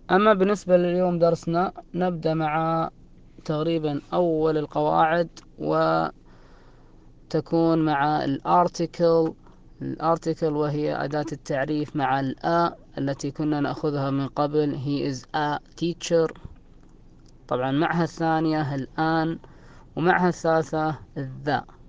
أما بالنسبة لليوم درسنا، نبدأ مع تقريبا أول القواعد، وتكون مع الارتكل وهي أداة التعريف مع الآ التي كنا نأخذها من قبل. he is a teacher. طبعا معها الثانية الآن، ومعها الثالثة الذا.